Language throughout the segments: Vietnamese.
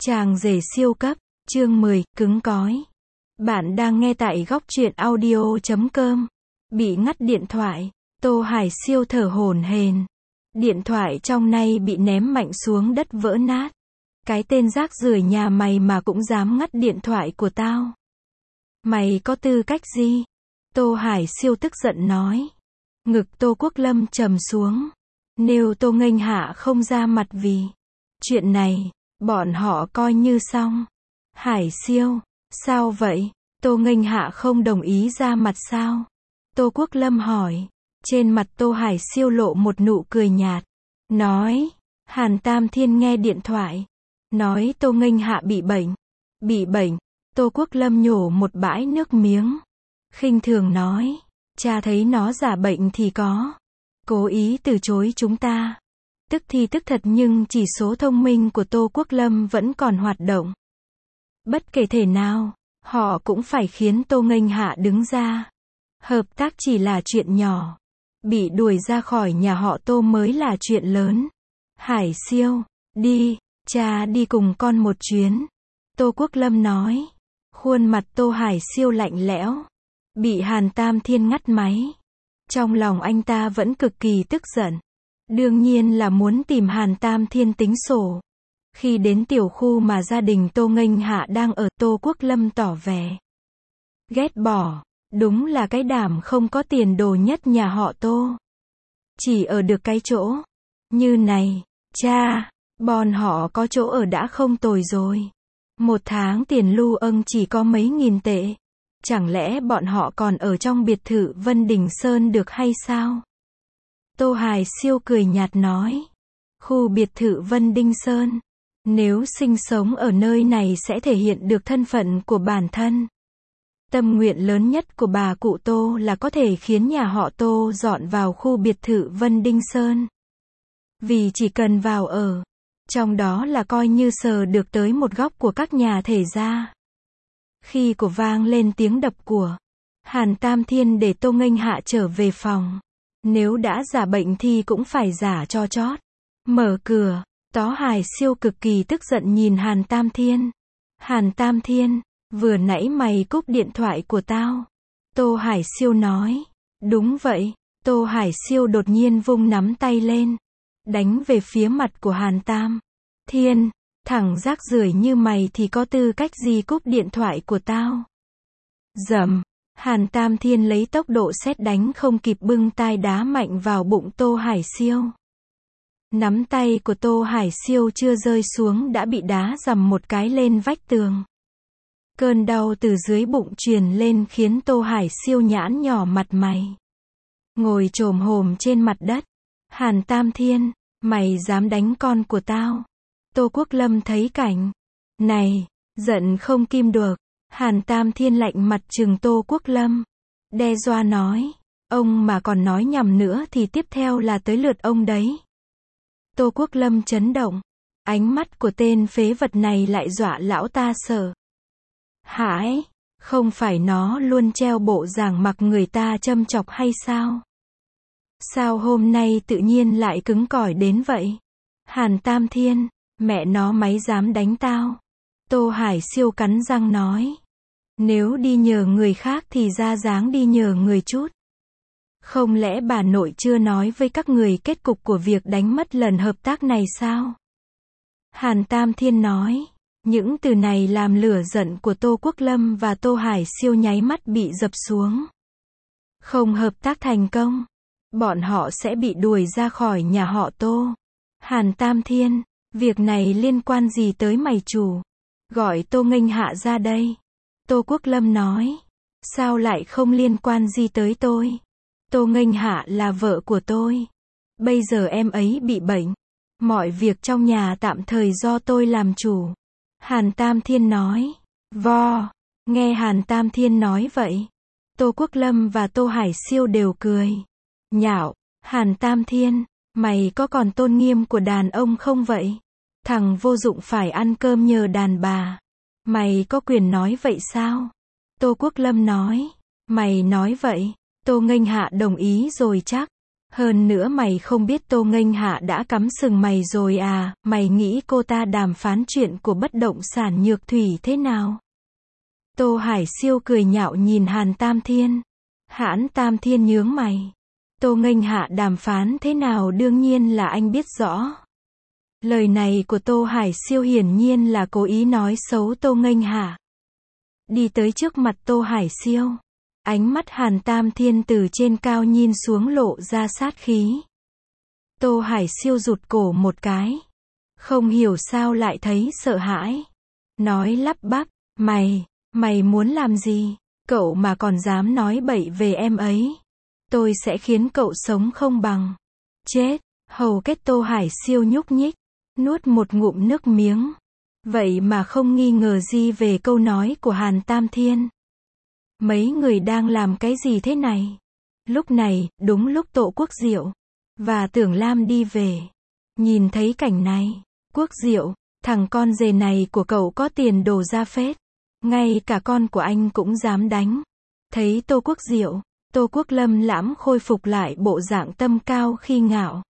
Chàng rể siêu cấp, chương 10, cứng cói. Bạn đang nghe tại góc truyện audio.com. Bị ngắt điện thoại, Tô Hải Siêu thở hổn hển. Điện thoại trong nay bị ném mạnh xuống đất vỡ nát. Cái tên rác rưởi nhà mày mà cũng dám ngắt điện thoại của tao. Mày có tư cách gì? Tô Hải Siêu tức giận nói. Ngực Tô Quốc Lâm trầm xuống. Nếu Tô Nghênh Hạ không ra mặt vì chuyện này, bọn họ coi như xong. Hải Siêu, sao vậy? Tô Nghênh Hạ không đồng ý ra mặt sao? Tô Quốc Lâm hỏi. Trên mặt Tô Hải Siêu lộ một nụ cười nhạt. Nói, Hàn Tam Thiên nghe điện thoại. Nói Tô Nghênh Hạ bị bệnh. Bị bệnh. Tô Quốc Lâm nhổ một bãi nước miếng. Khinh thường nói. Cha thấy nó giả bệnh thì có. Cố ý từ chối chúng ta. Tức thì tức thật nhưng chỉ số thông minh của Tô Quốc Lâm vẫn còn hoạt động. Bất kể thể nào, họ cũng phải khiến Tô Nghênh Hạ đứng ra. Hợp tác chỉ là chuyện nhỏ. Bị đuổi ra khỏi nhà họ Tô mới là chuyện lớn. Hải Siêu, đi, cha đi cùng con một chuyến. Tô Quốc Lâm nói. Khuôn mặt Tô Hải Siêu lạnh lẽo. Bị Hàn Tam Thiên ngắt máy. Trong lòng anh ta vẫn cực kỳ tức giận. Đương nhiên là muốn tìm Hàn Tam Thiên tính sổ. Khi đến tiểu khu mà gia đình Tô Nghênh Hạ đang ở, Tô Quốc Lâm tỏ vẻ ghét bỏ. Đúng là cái đảm không có tiền đồ nhất nhà họ Tô. Chỉ ở được cái chỗ như này. Cha, bọn họ có chỗ ở đã không tồi rồi. Một tháng tiền lưu âng chỉ có mấy nghìn tệ. Chẳng lẽ bọn họ còn ở trong biệt thự Vân Đình Sơn được hay sao? Tô Hải Siêu cười nhạt nói. Khu biệt thự Vân Đình Sơn. Nếu sinh sống ở nơi này sẽ thể hiện được thân phận của bản thân. Tâm nguyện lớn nhất của bà cụ Tô là có thể khiến nhà họ Tô dọn vào khu biệt thự Vân Đình Sơn. Vì chỉ cần vào ở, trong đó là coi như sờ được tới một góc của các nhà thể gia. Khi của vang lên tiếng đập của Hàn Tam Thiên để Tô Nghênh Hạ trở về phòng. Nếu đã giả bệnh thì cũng phải giả cho chót. Mở cửa, Tô Hải Siêu cực kỳ tức giận nhìn Hàn Tam Thiên. Hàn Tam Thiên, vừa nãy mày cúp điện thoại của tao. Tô Hải Siêu nói. Đúng vậy. Tô Hải Siêu đột nhiên vung nắm tay lên. Đánh về phía mặt của Hàn Tam Thiên. Thằng rác rưởi như mày thì có tư cách gì cúp điện thoại của tao? Dầm. Hàn Tam Thiên lấy tốc độ sét đánh không kịp bưng tai đá mạnh vào bụng Tô Hải Siêu. Nắm tay của Tô Hải Siêu chưa rơi xuống đã bị đá dầm một cái lên vách tường. Cơn đau từ dưới bụng truyền lên khiến Tô Hải Siêu nhãn nhỏ mặt mày. Ngồi chồm hổm trên mặt đất. Hàn Tam Thiên, mày dám đánh con của tao? Tô Quốc Lâm thấy cảnh này, giận không kim được. Hàn Tam Thiên lạnh mặt trừng Tô Quốc Lâm. Đe dọa nói. Ông mà còn nói nhầm nữa thì tiếp theo là tới lượt ông đấy. Tô Quốc Lâm chấn động. Ánh mắt của tên phế vật này lại dọa lão ta sợ. Hãi, không phải nó luôn treo bộ dạng mặc người ta châm chọc hay sao? Sao hôm nay tự nhiên lại cứng cỏi đến vậy? Hàn Tam Thiên, mẹ nó máy dám đánh tao. Tô Hải Siêu cắn răng nói. Nếu đi nhờ người khác thì ra dáng đi nhờ người chút. Không lẽ bà nội chưa nói với các người kết cục của việc đánh mất lần hợp tác này sao? Hàn Tam Thiên nói. Những từ này làm lửa giận của Tô Quốc Lâm và Tô Hải Siêu nháy mắt bị dập xuống. Không hợp tác thành công, bọn họ sẽ bị đuổi ra khỏi nhà họ Tô. Hàn Tam Thiên, việc này liên quan gì tới mày chủ? Gọi Tô Nghênh Hạ ra đây. Tô Quốc Lâm nói. Sao lại không liên quan gì tới tôi? Tô Nghênh Hạ là vợ của tôi. Bây giờ em ấy bị bệnh. Mọi việc trong nhà tạm thời do tôi làm chủ. Hàn Tam Thiên nói. Vo. Nghe Hàn Tam Thiên nói vậy, Tô Quốc Lâm và Tô Hải Siêu đều cười nhạo. Hàn Tam Thiên, mày có còn tôn nghiêm của đàn ông không vậy? Thằng vô dụng phải ăn cơm nhờ đàn bà. Mày có quyền nói vậy sao? Tô Quốc Lâm nói. Mày nói vậy, Tô Nghênh Hạ đồng ý rồi chắc. Hơn nữa mày không biết Tô Nghênh Hạ đã cắm sừng mày rồi à, mày nghĩ cô ta đàm phán chuyện của bất động sản Nhược Thủy thế nào? Tô Hải Siêu cười nhạo nhìn Hàn Tam Thiên. Hãn Tam Thiên nhướng mày. Tô Nghênh Hạ đàm phán thế nào đương nhiên là anh biết rõ. Lời này của Tô Hải Siêu hiển nhiên là cố ý nói xấu Tô Nghênh Hạ. Đi tới trước mặt Tô Hải Siêu. Ánh mắt Hàn Tam Thiên từ trên cao nhìn xuống lộ ra sát khí. Tô Hải Siêu rụt cổ một cái. Không hiểu sao lại thấy sợ hãi. Nói lắp bắp, mày muốn làm gì? Cậu mà còn dám nói bậy về em ấy. Tôi sẽ khiến cậu sống không bằng. Chết, hầu kết Tô Hải Siêu nhúc nhích. Nuốt một ngụm nước miếng. Vậy mà không nghi ngờ gì về câu nói của Hàn Tam Thiên. Mấy người đang làm cái gì thế này? Lúc này, đúng lúc Tô Quốc Diệu và Tưởng Lam đi về. Nhìn thấy cảnh này, Quốc Diệu, thằng con dề này của cậu có tiền đồ ra phết. Ngay cả con của anh cũng dám đánh. Thấy Tô Quốc Diệu, Tô Quốc Lâm lãm khôi phục lại bộ dạng tâm cao khi ngạo.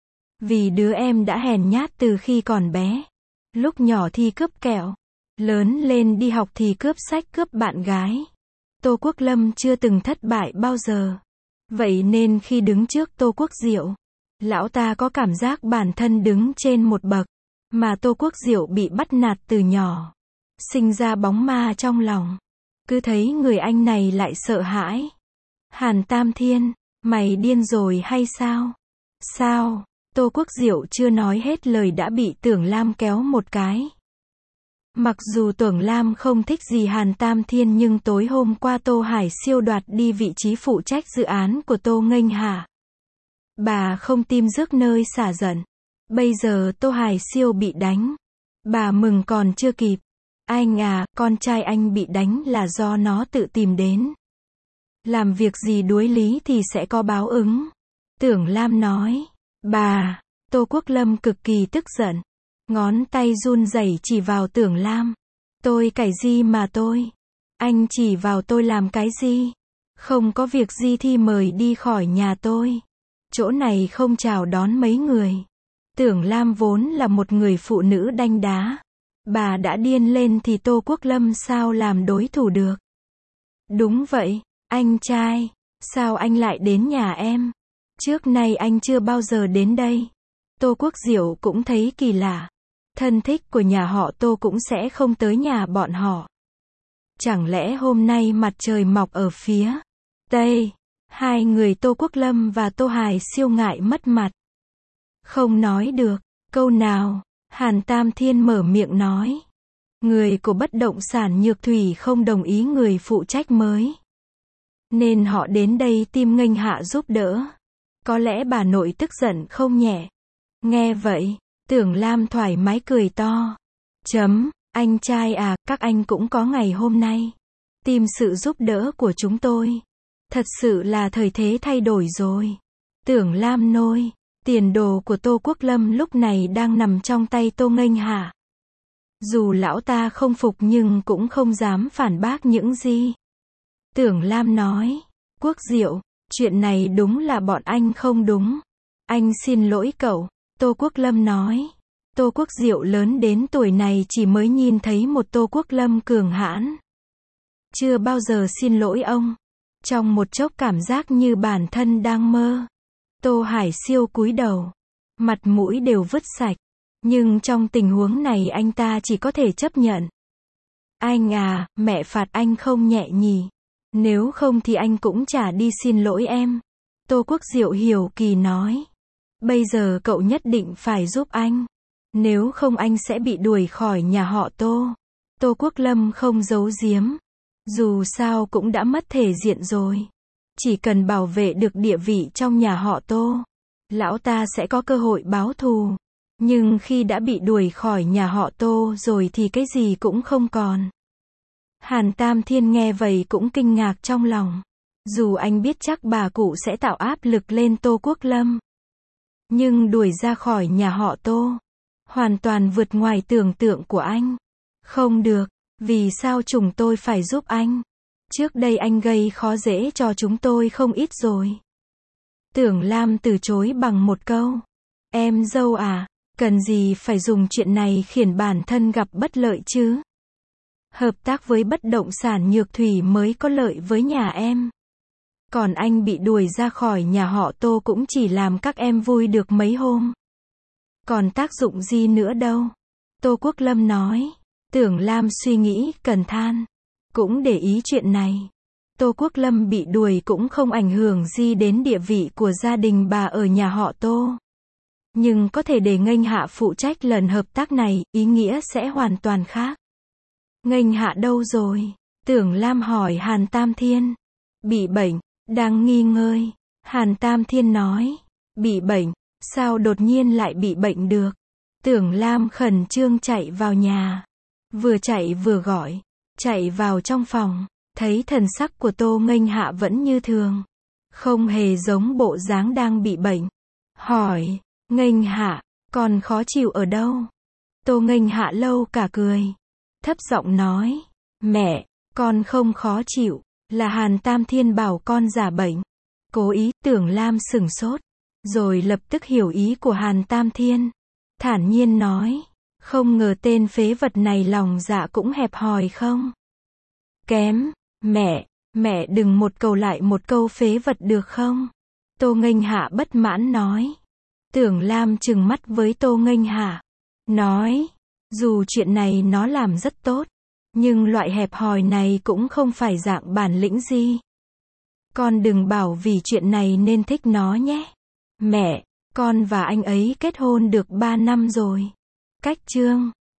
Vì đứa em đã hèn nhát từ khi còn bé. Lúc nhỏ thì cướp kẹo. Lớn lên đi học thì cướp sách cướp bạn gái. Tô Quốc Lâm chưa từng thất bại bao giờ. Vậy nên khi đứng trước Tô Quốc Diệu, lão ta có cảm giác bản thân đứng trên một bậc. Mà Tô Quốc Diệu bị bắt nạt từ nhỏ. Sinh ra bóng ma trong lòng. Cứ thấy người anh này lại sợ hãi. Hàn Tam Thiên, mày điên rồi hay sao? Sao? Tô Quốc Diệu chưa nói hết lời đã bị Tưởng Lam kéo một cái. Mặc dù Tưởng Lam không thích gì Hàn Tam Thiên nhưng tối hôm qua Tô Hải Siêu đoạt đi vị trí phụ trách dự án của Tô Nghênh Hạ. Bà không tim rước nơi xả giận. Bây giờ Tô Hải Siêu bị đánh. Bà mừng còn chưa kịp. Anh à, con trai anh bị đánh là do nó tự tìm đến. Làm việc gì đuối lý thì sẽ có báo ứng. Tưởng Lam nói. Bà, Tô Quốc Lâm cực kỳ tức giận. Ngón tay run rẩy chỉ vào Tưởng Lam. Tôi cái gì mà tôi? Anh chỉ vào tôi làm cái gì? Không có việc gì thì mời đi khỏi nhà tôi. Chỗ này không chào đón mấy người. Tưởng Lam vốn là một người phụ nữ đanh đá. Bà đã điên lên thì Tô Quốc Lâm sao làm đối thủ được? Đúng vậy, anh trai. Sao anh lại đến nhà em? Trước nay anh chưa bao giờ đến đây. Tô Quốc Diệu cũng thấy kỳ lạ. Thân thích của nhà họ Tô cũng sẽ không tới nhà bọn họ. Chẳng lẽ hôm nay mặt trời mọc ở phía Tây? Hai người Tô Quốc Lâm và Tô Hải Siêu ngại mất mặt. Không nói được câu nào. Hàn Tam Thiên mở miệng nói. Người của bất động sản Nhược Thủy không đồng ý người phụ trách mới. Nên họ đến đây tìm Nghênh Hạ giúp đỡ. Có lẽ bà nội tức giận không nhẹ. Nghe vậy, Tưởng Lam thoải mái cười to. Anh trai à, các anh cũng có ngày hôm nay. Tìm sự giúp đỡ của chúng tôi. Thật sự là thời thế thay đổi rồi. Tưởng Lam nôi. Tiền đồ của Tô Quốc Lâm lúc này đang nằm trong tay Tô Nghênh Hạ. Dù lão ta không phục nhưng cũng không dám phản bác những gì. Tưởng Lam nói. Quốc Diệu, chuyện này đúng là bọn anh không đúng. Anh xin lỗi cậu. Tô Quốc Lâm nói. Tô Quốc Diệu lớn đến tuổi này chỉ mới nhìn thấy một Tô Quốc Lâm cường hãn. Chưa bao giờ xin lỗi ông. Trong một chốc cảm giác như bản thân đang mơ. Tô Hải Siêu cúi đầu. Mặt mũi đều vứt sạch. Nhưng trong tình huống này anh ta chỉ có thể chấp nhận. Anh à, mẹ phạt anh không nhẹ nhỉ. Nếu không thì anh cũng chả đi xin lỗi em. Tô Quốc Diệu hiểu kỳ nói. Bây giờ cậu nhất định phải giúp anh. Nếu không anh sẽ bị đuổi khỏi nhà họ Tô. Tô Quốc Lâm không giấu giếm. Dù sao cũng đã mất thể diện rồi. Chỉ cần bảo vệ được địa vị trong nhà họ Tô, lão ta sẽ có cơ hội báo thù. Nhưng khi đã bị đuổi khỏi nhà họ Tô rồi thì cái gì cũng không còn. Hàn Tam Thiên nghe vậy cũng kinh ngạc trong lòng. Dù anh biết chắc bà cụ sẽ tạo áp lực lên Tô Quốc Lâm. Nhưng đuổi ra khỏi nhà họ Tô, hoàn toàn vượt ngoài tưởng tượng của anh. Không được, vì sao chúng tôi phải giúp anh? Trước đây anh gây khó dễ cho chúng tôi không ít rồi. Tưởng Lam từ chối bằng một câu. Em dâu à, cần gì phải dùng chuyện này khiến bản thân gặp bất lợi chứ? Hợp tác với bất động sản Nhược Thủy mới có lợi với nhà em. Còn anh bị đuổi ra khỏi nhà họ Tô cũng chỉ làm các em vui được mấy hôm. Còn tác dụng gì nữa đâu. Tô Quốc Lâm nói. Tưởng Lam suy nghĩ, cần than. Cũng để ý chuyện này. Tô Quốc Lâm bị đuổi cũng không ảnh hưởng gì đến địa vị của gia đình bà ở nhà họ Tô. Nhưng có thể để Nghênh Hạ phụ trách lần hợp tác này, ý nghĩa sẽ hoàn toàn khác. Nghênh Hạ đâu rồi? Tưởng Lam hỏi Hàn Tam Thiên. Bị bệnh, đang nghi ngơi. Hàn Tam Thiên nói. Bị bệnh, sao đột nhiên lại bị bệnh được? Tưởng Lam khẩn trương chạy vào nhà. Vừa chạy vừa gọi. Chạy vào trong phòng, thấy thần sắc của Tô Nghênh Hạ vẫn như thường. Không hề giống bộ dáng đang bị bệnh. Hỏi, Nghênh Hạ, con khó chịu ở đâu? Tô Nghênh Hạ lâu cả cười. Thấp giọng nói, mẹ, con không khó chịu, là Hàn Tam Thiên bảo con giả bệnh. Cố ý. Tưởng Lam sửng sốt, rồi lập tức hiểu ý của Hàn Tam Thiên. Thản nhiên nói, không ngờ tên phế vật này lòng dạ cũng hẹp hòi không? Kém, mẹ đừng một câu lại một câu phế vật được không? Tô Nghênh Hạ bất mãn nói. Tưởng Lam trừng mắt với Tô Nghênh Hạ. Nói, dù chuyện này nó làm rất tốt, nhưng loại hẹp hòi này cũng không phải dạng bản lĩnh gì. Con đừng bảo vì chuyện này nên thích nó nhé. Mẹ, con và anh ấy kết hôn được 3 năm rồi. Cách chương